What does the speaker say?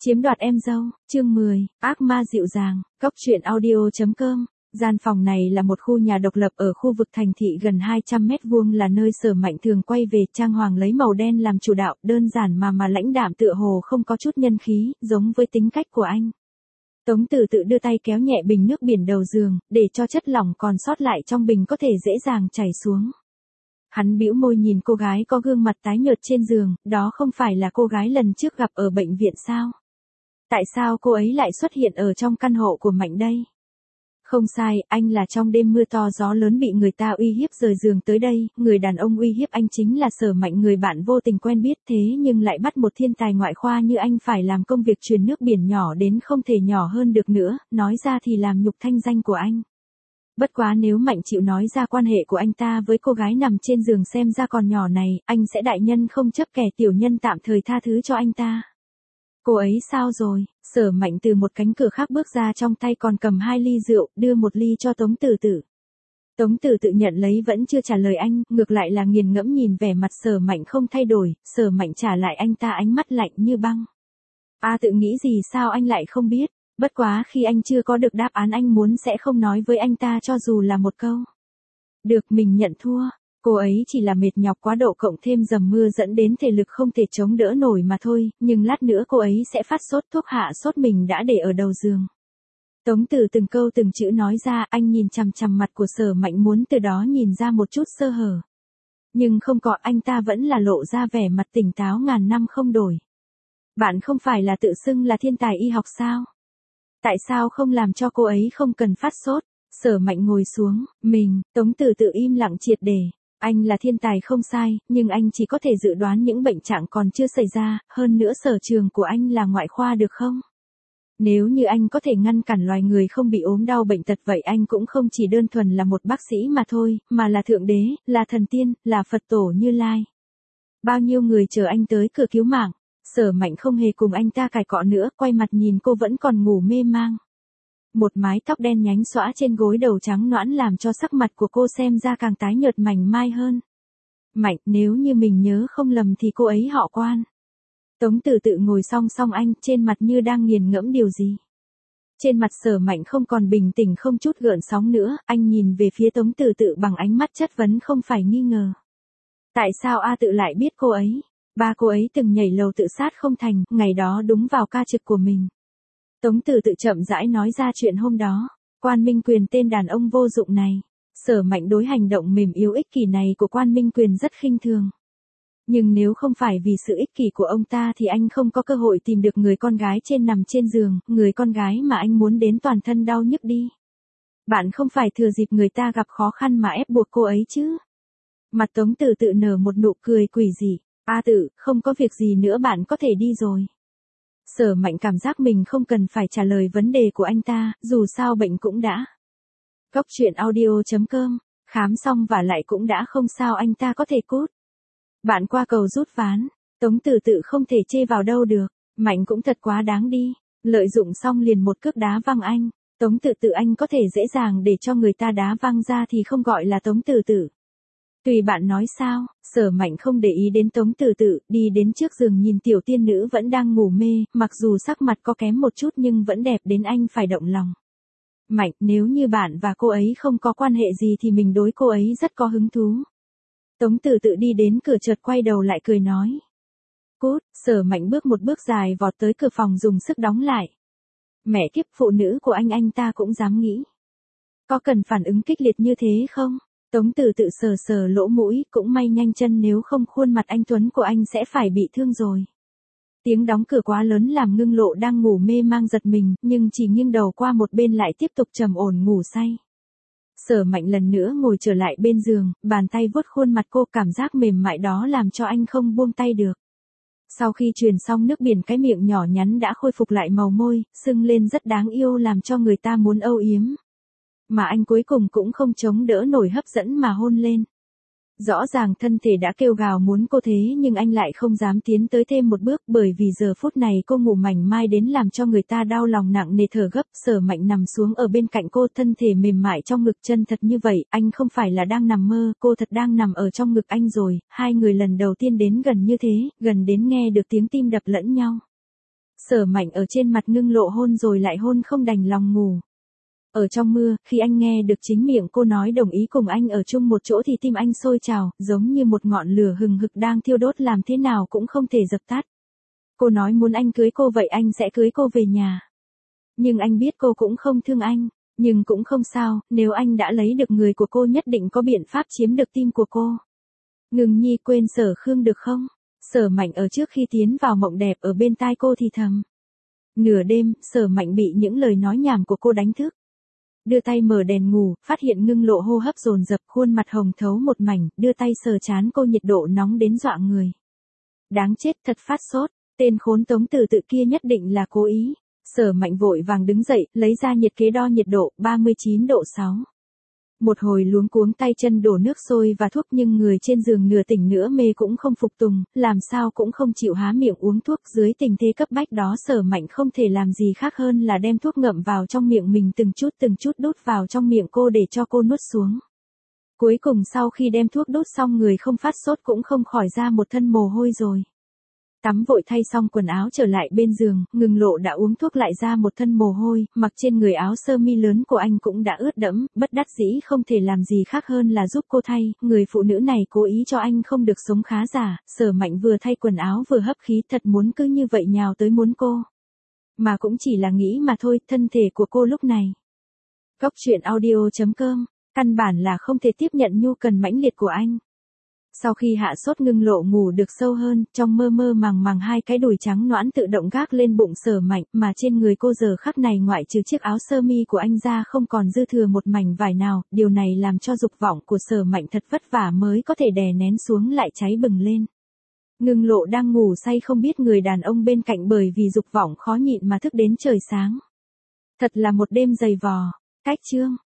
Chiếm đoạt em dâu, chương 10, ác ma dịu dàng, góc truyện audio.com. Gian phòng này là một khu nhà độc lập ở khu vực thành thị gần 200 mét vuông, là nơi Sở Mạnh thường quay về. Trang hoàng lấy màu đen làm chủ đạo, đơn giản mà lãnh đạm, tựa hồ không có chút nhân khí, giống với tính cách của anh. Tống Từ Tự đưa tay kéo nhẹ bình nước biển đầu giường, để cho chất lỏng còn sót lại trong bình có thể dễ dàng chảy xuống. Hắn bĩu môi nhìn cô gái có gương mặt tái nhợt trên giường, đó không phải là cô gái lần trước gặp ở bệnh viện sao? Tại sao cô ấy lại xuất hiện ở trong căn hộ của Mạnh đây? Không sai, anh là trong đêm mưa to gió lớn bị người ta uy hiếp rời giường tới đây, người đàn ông uy hiếp anh chính là Sở Mạnh, người bạn vô tình quen biết, thế nhưng lại bắt một thiên tài ngoại khoa như anh phải làm công việc truyền nước biển nhỏ đến không thể nhỏ hơn được nữa, nói ra thì làm nhục thanh danh của anh. Bất quá nếu Mạnh chịu nói ra quan hệ của anh ta với cô gái nằm trên giường xem ra còn nhỏ này, anh sẽ đại nhân không chấp kẻ tiểu nhân, tạm thời tha thứ cho anh ta. Cô ấy sao rồi? Sở Mạnh từ một cánh cửa khác bước ra, trong tay còn cầm 2 ly rượu, đưa một ly cho Tống Từ Tự. Tống Từ Tự nhận lấy vẫn chưa trả lời anh, ngược lại là nghiền ngẫm nhìn vẻ mặt Sở Mạnh không thay đổi. Sở Mạnh trả lại anh ta ánh mắt lạnh như băng. Tự nghĩ gì sao anh lại không biết? Bất quá khi anh chưa có được đáp án anh muốn sẽ không nói với anh ta cho dù là một câu. Được, mình nhận thua. Cô ấy chỉ là mệt nhọc quá độ cộng thêm dầm mưa dẫn đến thể lực không thể chống đỡ nổi mà thôi, nhưng lát nữa cô ấy sẽ phát sốt, thuốc hạ sốt mình đã để ở đầu giường. Tống Từ từng câu từng chữ nói ra, anh nhìn chằm chằm mặt của Sở Mạnh muốn từ đó nhìn ra một chút sơ hở. Nhưng không có, anh ta vẫn là lộ ra vẻ mặt tỉnh táo ngàn năm không đổi. Bạn không phải là tự xưng là thiên tài y học sao? Tại sao không làm cho cô ấy không cần phát sốt? Sở Mạnh ngồi xuống, Tống Từ Tự im lặng triệt để. Anh là thiên tài không sai, nhưng anh chỉ có thể dự đoán những bệnh trạng còn chưa xảy ra, hơn nữa sở trường của anh là ngoại khoa được không? Nếu như anh có thể ngăn cản loài người không bị ốm đau bệnh tật, vậy anh cũng không chỉ đơn thuần là một bác sĩ mà thôi, mà là thượng đế, là thần tiên, là Phật tổ Như Lai. Bao nhiêu người chờ anh tới cửa cứu mạng. Sở Mạnh không hề cùng anh ta cãi cọ nữa, quay mặt nhìn cô vẫn còn ngủ mê mang. Một mái tóc đen nhánh xõa trên gối đầu trắng nõn làm cho sắc mặt của cô xem ra càng tái nhợt mảnh mai hơn. Mạnh, nếu như mình nhớ không lầm thì cô ấy họ Quan. Tống Từ Tự ngồi song song anh, trên mặt như đang nghiền ngẫm điều gì. Trên mặt Sở Mạnh không còn bình tĩnh, không chút gợn sóng nữa, anh nhìn về phía Tống Từ Tự bằng ánh mắt chất vấn không phải nghi ngờ. Tại sao Tự lại biết cô ấy? Ba cô ấy từng nhảy lầu tự sát không thành, ngày đó đúng vào ca trực của mình. Tống Từ Tự chậm rãi nói ra chuyện hôm đó. Quan Minh Quyền, tên đàn ông vô dụng này. Sở Mạnh đối hành động mềm yếu ích kỷ này của Quan Minh Quyền rất khinh thường. Nhưng nếu không phải vì sự ích kỷ của ông ta thì anh không có cơ hội tìm được người con gái nằm trên giường, người con gái mà anh muốn đến toàn thân đau nhức đi. Bạn không phải thừa dịp người ta gặp khó khăn mà ép buộc cô ấy chứ? Mặt Tống Từ Tự nở một nụ cười quỷ dị. Tự, không có việc gì nữa, bạn có thể đi rồi. Sở Mạnh cảm giác mình không cần phải trả lời vấn đề của anh ta, dù sao bệnh cũng đã. Góc truyện audio.com, khám xong và lại cũng đã không sao, anh ta có thể cút. Bạn qua cầu rút ván, Tống Từ Tự không thể chê vào đâu được, Mạnh cũng thật quá đáng đi, lợi dụng xong liền một cước đá văng anh. Tống Từ Tự, anh có thể dễ dàng để cho người ta đá văng ra thì không gọi là Tống Từ Tự. Tùy bạn nói sao. Sở Mạnh không để ý đến Tống Từ Tự, đi đến trước giường nhìn tiểu tiên nữ vẫn đang ngủ mê, mặc dù sắc mặt có kém một chút nhưng vẫn đẹp đến anh phải động lòng. Mạnh, nếu như bạn và cô ấy không có quan hệ gì thì mình đối cô ấy rất có hứng thú. Tống Từ Tự đi đến cửa chợt quay đầu lại cười nói. Cút. Sở Mạnh bước một bước dài vọt tới cửa phòng dùng sức đóng lại. Mẹ kiếp, phụ nữ của anh ta cũng dám nghĩ. Có cần phản ứng kịch liệt như thế không? Tống Từ Tự sờ sờ lỗ mũi, cũng may nhanh chân, nếu không khuôn mặt anh tuấn của anh sẽ phải bị thương rồi. Tiếng đóng cửa quá lớn làm Ngưng Lộ đang ngủ mê mang giật mình, nhưng chỉ nghiêng đầu qua một bên lại tiếp tục trầm ổn ngủ say. Sở Mạnh lần nữa ngồi trở lại bên giường, bàn tay vuốt khuôn mặt cô, cảm giác mềm mại đó làm cho anh không buông tay được. Sau khi truyền xong nước biển, cái miệng nhỏ nhắn đã khôi phục lại màu môi, sưng lên rất đáng yêu làm cho người ta muốn âu yếm. Mà anh cuối cùng cũng không chống đỡ nổi hấp dẫn mà hôn lên. Rõ ràng thân thể đã kêu gào muốn cô thế nhưng anh lại không dám tiến tới thêm một bước, bởi vì giờ phút này cô ngủ mảnh mai đến làm cho người ta đau lòng nặng nề thở gấp. Sở Mạnh nằm xuống ở bên cạnh cô, thân thể mềm mại trong ngực, chân thật như vậy, anh không phải là đang nằm mơ, cô thật đang nằm ở trong ngực anh rồi, hai người lần đầu tiên đến gần như thế, gần đến nghe được tiếng tim đập lẫn nhau. Sở Mạnh ở trên mặt Ngưng Lộ hôn rồi lại hôn không đành lòng ngủ. Ở trong mưa, khi anh nghe được chính miệng cô nói đồng ý cùng anh ở chung một chỗ thì tim anh sôi trào, giống như một ngọn lửa hừng hực đang thiêu đốt làm thế nào cũng không thể dập tắt. Cô nói muốn anh cưới cô vậy anh sẽ cưới cô về nhà. Nhưng anh biết cô cũng không thương anh, nhưng cũng không sao, nếu anh đã lấy được người của cô nhất định có biện pháp chiếm được tim của cô. Ngừng nhi quên Sở Khương được không? Sở Mạnh ở trước khi tiến vào mộng đẹp ở bên tai cô thì thầm. Nửa đêm, Sở Mạnh bị những lời nói nhảm của cô đánh thức. Đưa tay mở đèn ngủ, phát hiện Ngưng Lộ hô hấp dồn dập, khuôn mặt hồng thấu một mảnh, đưa tay sờ trán cô, nhiệt độ nóng đến dọa người. Đáng chết, thật phát sốt, tên khốn Tống Từ Tự kia nhất định là cố ý. Sở Mạnh vội vàng đứng dậy, lấy ra nhiệt kế đo nhiệt độ, 39 độ 6. Một hồi luống cuống tay chân đổ nước sôi và thuốc nhưng người trên giường nửa tỉnh nửa mê cũng không phục tùng, làm sao cũng không chịu há miệng uống thuốc. Dưới tình thế cấp bách đó Sở Mạnh không thể làm gì khác hơn là đem thuốc ngậm vào trong miệng mình từng chút đút vào trong miệng cô để cho cô nuốt xuống. Cuối cùng sau khi đem thuốc đút xong người không phát sốt cũng không khỏi ra một thân mồ hôi rồi. Tắm vội thay xong quần áo trở lại bên giường, Ngừng Lộ đã uống thuốc lại ra một thân mồ hôi, mặc trên người áo sơ mi lớn của anh cũng đã ướt đẫm, bất đắc dĩ không thể làm gì khác hơn là giúp cô thay, người phụ nữ này cố ý cho anh không được sống khá giả. Sở Mạnh vừa thay quần áo vừa hấp khí, thật muốn cứ như vậy nhào tới muốn cô. Mà cũng chỉ là nghĩ mà thôi, thân thể của cô lúc này. Góc truyện audio.com, căn bản là không thể tiếp nhận nhu cần mãnh liệt của anh. Sau khi hạ sốt Ngưng Lộ ngủ được sâu hơn, trong mơ mơ màng màng hai cái đùi trắng nõn tự động gác lên bụng Sở Mạnh, mà trên người cô giờ khắc này ngoại trừ chiếc áo sơ mi của anh ra không còn dư thừa một mảnh vải nào, điều này làm cho dục vọng của Sở Mạnh thật vất vả mới có thể đè nén xuống lại cháy bừng lên. Ngưng Lộ đang ngủ say không biết người đàn ông bên cạnh bởi vì dục vọng khó nhịn mà thức đến trời sáng. Thật là một đêm dày vò. Cách chương